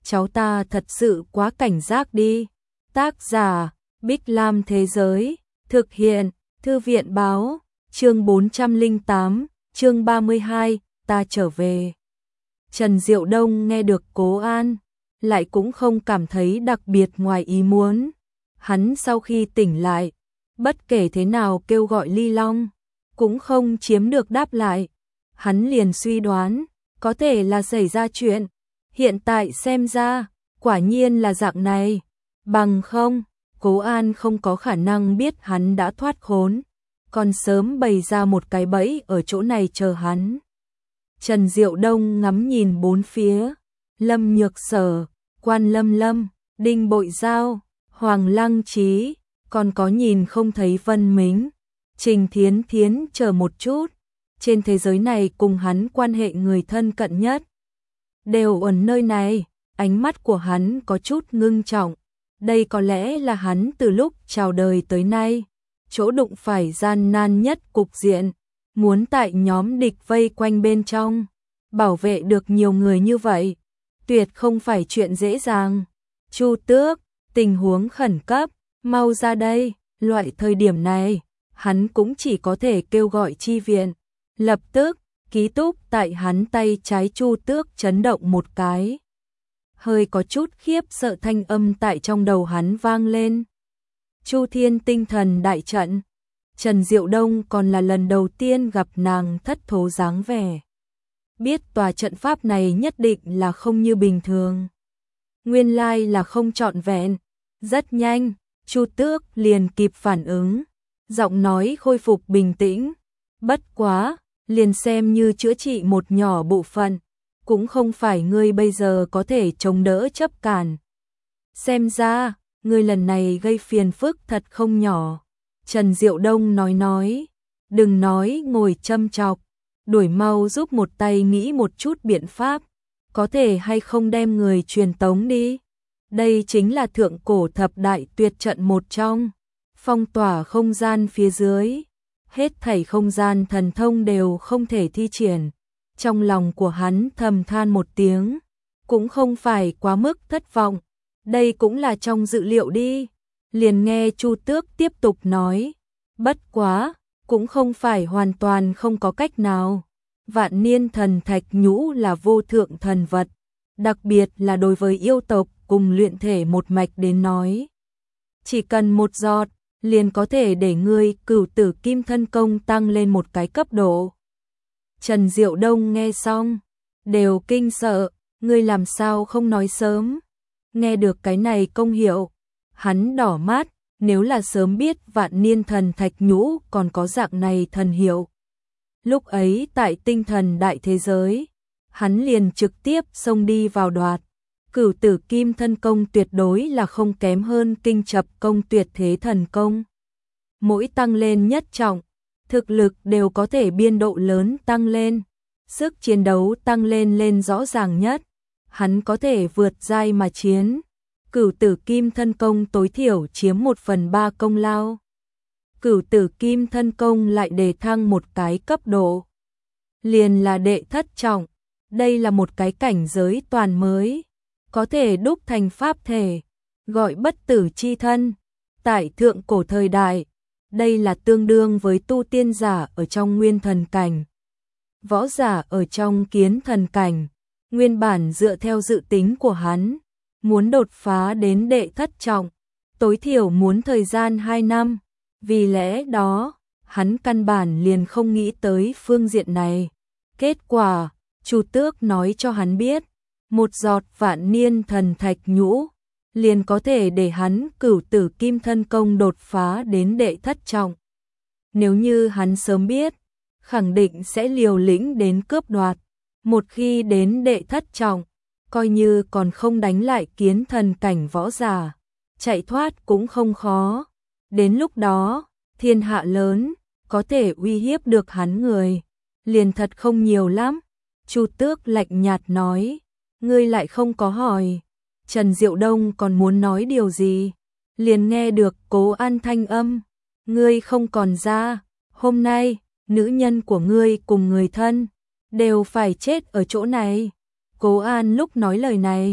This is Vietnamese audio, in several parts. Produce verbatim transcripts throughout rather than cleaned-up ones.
cháu ta thật sự quá cảnh giác đi. Tác giả, Bích Lam Thế Giới, thực hiện, Thư viện Báo, chương bốn trăm lẻ tám, chương ba mươi hai, ta trở về. Trần Diệu Đông nghe được Cố An, lại cũng không cảm thấy đặc biệt ngoài ý muốn. Hắn sau khi tỉnh lại, bất kể thế nào kêu gọi Ly Long, cũng không chiếm được đáp lại. Hắn liền suy đoán, có thể là xảy ra chuyện. Hiện tại xem ra, quả nhiên là dạng này. Bằng không, Cố An không có khả năng biết hắn đã thoát khốn, còn sớm bày ra một cái bẫy ở chỗ này chờ hắn. Trần Diệu Đông ngắm nhìn bốn phía, Lâm Nhược Sở, Quan Lâm Lâm, Đinh Bội Giao, Hoàng Lăng Trí, còn có nhìn không thấy Vân Mính, Trình Thiến Thiến chờ một chút. Trên thế giới này cùng hắn quan hệ người thân cận nhất đều ở nơi này. Ánh mắt của hắn có chút ngưng trọng. Đây có lẽ là hắn từ lúc chào đời tới nay chỗ đụng phải gian nan nhất cục diện, muốn tại nhóm địch vây quanh bên trong bảo vệ được nhiều người như vậy, tuyệt không phải chuyện dễ dàng. Chu Tước, tình huống khẩn cấp, mau ra đây. Loại thời điểm này, hắn cũng chỉ có thể kêu gọi chi viện. Lập tức, ký túc tại hắn tay trái Chu Tước chấn động một cái. Hơi có chút khiếp sợ thanh âm tại trong đầu hắn vang lên. Chu Thiên tinh thần đại trận. Trần Diệu Đông còn là lần đầu tiên gặp nàng thất thố dáng vẻ. Biết tòa trận pháp này nhất định là không như bình thường. Nguyên lai là không trọn vẹn. Rất nhanh, Chu Tước liền kịp phản ứng. Giọng nói khôi phục bình tĩnh. Bất quá, liền xem như chữa trị một nhỏ bộ phận, cũng không phải ngươi bây giờ có thể chống đỡ chấp cản. Xem ra, ngươi lần này gây phiền phức thật không nhỏ. Trần Diệu Đông nói nói, đừng nói ngồi châm chọc, đuổi mau giúp một tay nghĩ một chút biện pháp, có thể hay không đem người truyền tống đi. Đây chính là thượng cổ thập đại tuyệt trận một trong, phong tỏa không gian phía dưới. Hết thảy không gian thần thông đều không thể thi triển. Trong lòng của hắn thầm than một tiếng, cũng không phải quá mức thất vọng, đây cũng là trong dự liệu đi. Liền nghe Chu Tước tiếp tục nói, bất quá, cũng không phải hoàn toàn không có cách nào. Vạn niên thần thạch nhũ là vô thượng thần vật, đặc biệt là đối với yêu tộc cùng luyện thể một mạch đến nói. Chỉ cần một giọt, liền có thể để ngươi cửu tử kim thân công tăng lên một cái cấp độ. Trần Diệu Đông nghe xong, đều kinh sợ, ngươi làm sao không nói sớm. Nghe được cái này công hiệu, hắn đỏ mắt, nếu là sớm biết vạn niên thần thạch nhũ còn có dạng này thần hiệu. Lúc ấy tại tinh thần đại thế giới, hắn liền trực tiếp xông đi vào đoạt. Cửu tử kim thân công tuyệt đối là không kém hơn kinh chập công tuyệt thế thần công. Mỗi tăng lên nhất trọng, thực lực đều có thể biên độ lớn tăng lên, sức chiến đấu tăng lên lên rõ ràng nhất. Hắn có thể vượt giai mà chiến. Cửu tử kim thân công tối thiểu chiếm một phần ba công lao. Cửu tử kim thân công lại đề thăng một cái cấp độ, liền là đệ thất trọng. Đây là một cái cảnh giới toàn mới, có thể đúc thành pháp thể, gọi bất tử chi thân. Tại thượng cổ thời đại, đây là tương đương với tu tiên giả ở trong nguyên thần cảnh, võ giả ở trong kiến thần cảnh. Nguyên bản dựa theo dự tính của hắn, muốn đột phá đến đệ thất trọng, tối thiểu muốn thời gian hai năm. Vì lẽ đó, hắn căn bản liền không nghĩ tới phương diện này. Kết quả, Chu Tước nói cho hắn biết, một giọt vạn niên thần thạch nhũ liền có thể để hắn cửu tử kim thân công đột phá đến đệ thất trọng. Nếu như hắn sớm biết, khẳng định sẽ liều lĩnh đến cướp đoạt. Một khi đến đệ thất trọng, coi như còn không đánh lại kiến thần cảnh võ giả, chạy thoát cũng không khó. Đến lúc đó, thiên hạ lớn, có thể uy hiếp được hắn người, liền thật không nhiều lắm. Chu Tước lạnh nhạt nói, ngươi lại không có hỏi. Trần Diệu Đông còn muốn nói điều gì, liền nghe được Cố An thanh âm, ngươi không còn ra, hôm nay, nữ nhân của ngươi cùng người thân đều phải chết ở chỗ này. Cố An lúc nói lời này,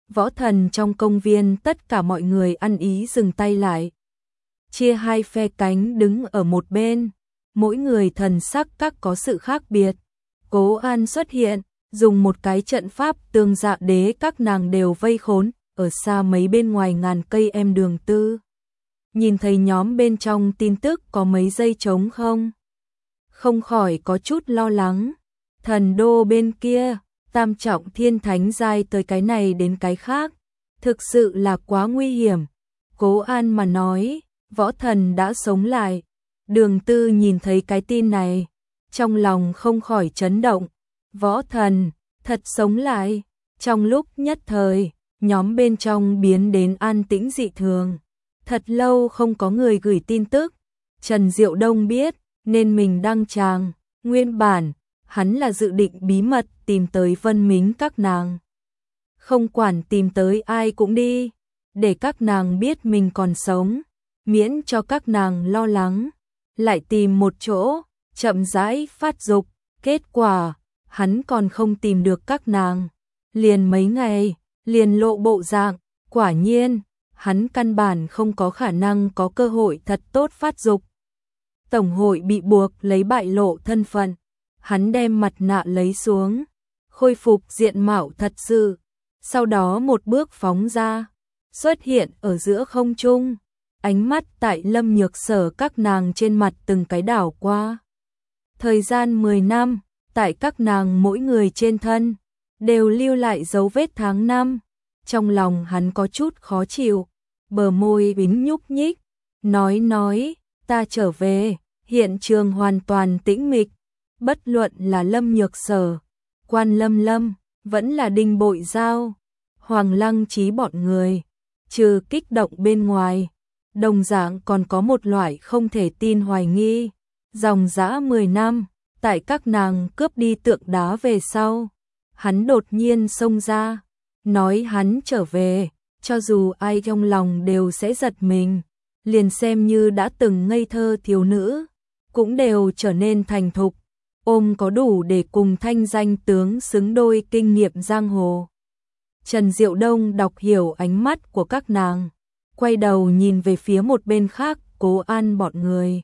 Võ thần trong công viên tất cả mọi người ăn ý dừng tay lại. Chia hai phe cánh đứng ở một bên, mỗi người thần sắc các có sự khác biệt. Cố An xuất hiện, dùng một cái trận pháp tương dạ đế các nàng đều vây khốn, ở xa mấy bên ngoài ngàn cây em Đường Tư. Nhìn thấy nhóm bên trong tin tức có mấy giây trống không? Không khỏi có chút lo lắng. Thần đô bên kia, tam trọng thiên thánh giai tới cái này đến cái khác, thực sự là quá nguy hiểm. Cố An mà nói, võ thần đã sống lại. Đường Tư nhìn thấy cái tin này, trong lòng không khỏi chấn động. Võ thần, thật sống lại. Trong lúc nhất thời, nhóm bên trong biến đến an tĩnh dị thường. Thật lâu không có người gửi tin tức. Trần Diệu Đông biết, nên mình đăng tràng. Nguyên bản, hắn là dự định bí mật tìm tới Vân Mính các nàng. Không quản tìm tới ai cũng đi, để các nàng biết mình còn sống, miễn cho các nàng lo lắng. Lại tìm một chỗ, chậm rãi phát dục. Kết quả, hắn còn không tìm được các nàng. Liền mấy ngày, liền lộ bộ dạng, quả nhiên, hắn căn bản không có khả năng có cơ hội thật tốt phát dục. Tổng hội bị buộc lấy bại lộ thân phận. Hắn đem mặt nạ lấy xuống, khôi phục diện mạo thật sự. Sau đó một bước phóng ra, xuất hiện ở giữa không trung. Ánh mắt tại Lâm Nhược Sở các nàng trên mặt từng cái đảo qua. Thời gian mười năm, tại các nàng mỗi người trên thân, đều lưu lại dấu vết tháng năm. Trong lòng hắn có chút khó chịu, bờ môi bính nhúc nhích, nói nói, ta trở về, hiện trường hoàn toàn tĩnh mịch. Bất luận là Lâm Nhược Sở, Quan Lâm Lâm, vẫn là Đinh Bội Giao, Hoàng Lăng Trí bọn người, trừ kích động bên ngoài, đồng dạng còn có một loại không thể tin hoài nghi. Dòng dã mười năm, tại các nàng cướp đi tượng đá về sau, hắn đột nhiên xông ra, nói hắn trở về, cho dù ai trong lòng đều sẽ giật mình, liền xem như đã từng ngây thơ thiếu nữ, cũng đều trở nên thành thục, ôm có đủ để cùng thanh danh tướng xứng đôi kinh nghiệm giang hồ. Trần Diệu Đông đọc hiểu ánh mắt của các nàng, quay đầu nhìn về phía một bên khác, Cố An bọn người.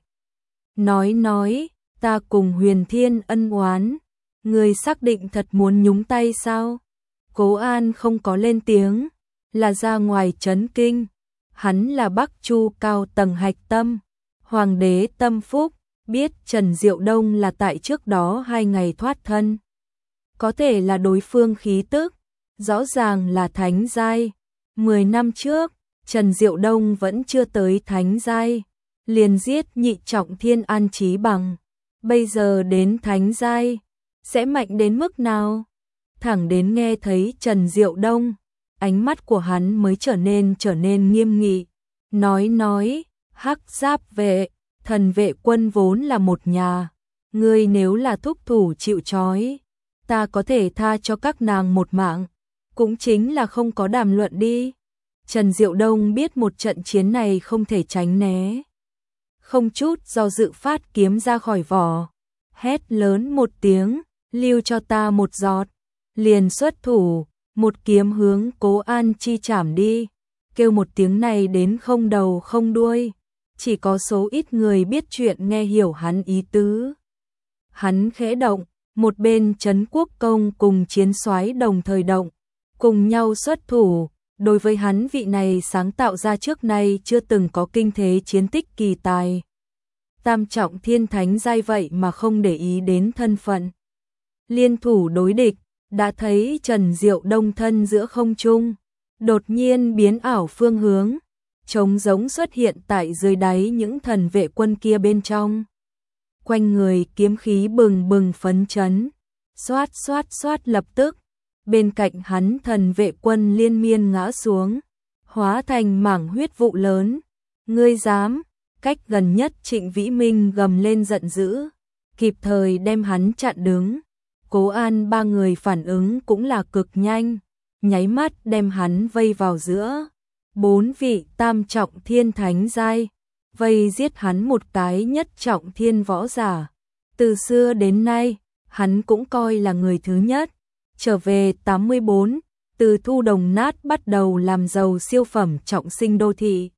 Nói nói, ta cùng Huyền Thiên ân oán, người xác định thật muốn nhúng tay sao? Cố An không có lên tiếng, là ra ngoài chấn kinh. Hắn là Bắc Chu cao tầng hạch tâm, hoàng đế tâm phúc, biết Trần Diệu Đông là tại trước đó hai ngày thoát thân. Có thể là đối phương khí tức, rõ ràng là thánh giai. Mười năm trước, Trần Diệu Đông vẫn chưa tới thánh giai, liền giết nhị trọng thiên An Chí Bằng. Bây giờ đến thánh giai, sẽ mạnh đến mức nào? Thẳng đến nghe thấy Trần Diệu Đông, ánh mắt của hắn mới trở nên trở nên nghiêm nghị. Nói nói, Hắc Giáp vệ, Thần vệ quân vốn là một nhà. Ngươi nếu là thúc thủ chịu trói, ta có thể tha cho các nàng một mạng. Cũng chính là không có đàm luận đi. Trần Diệu Đông biết một trận chiến này không thể tránh né. Không chút do dự phát kiếm ra khỏi vỏ. Hét lớn một tiếng, lưu cho ta một giọt. Liền xuất thủ, một kiếm hướng Cố An chi chảm đi. Kêu một tiếng này đến không đầu không đuôi. Chỉ có số ít người biết chuyện nghe hiểu hắn ý tứ. Hắn khẽ động, một bên Trấn Quốc Công cùng chiến soái đồng thời động, cùng nhau xuất thủ. Đối với hắn vị này sáng tạo ra trước nay chưa từng có kinh thế chiến tích kỳ tài. Tam trọng thiên thánh giai vậy mà không để ý đến thân phận. Liên thủ đối địch, đã thấy Trần Diệu Đông thân giữa không trung, đột nhiên biến ảo phương hướng, trống giống xuất hiện tại dưới đáy những thần vệ quân kia bên trong. Quanh người kiếm khí bừng bừng phấn chấn, xoát xoát xoát lập tức. Bên cạnh hắn thần vệ quân liên miên ngã xuống, hóa thành mảng huyết vụ lớn. Ngươi dám? Cách gần nhất Trịnh Vĩ Minh gầm lên giận dữ, kịp thời đem hắn chặn đứng. Cố An ba người phản ứng cũng là cực nhanh, nháy mắt đem hắn vây vào giữa. Bốn vị tam trọng thiên thánh giai, vây giết hắn một cái nhất trọng thiên võ giả. Từ xưa đến nay, hắn cũng coi là người thứ nhất. Trở về tám mươi bốn, từ thu đồng nát bắt đầu làm giàu siêu phẩm trọng sinh đô thị.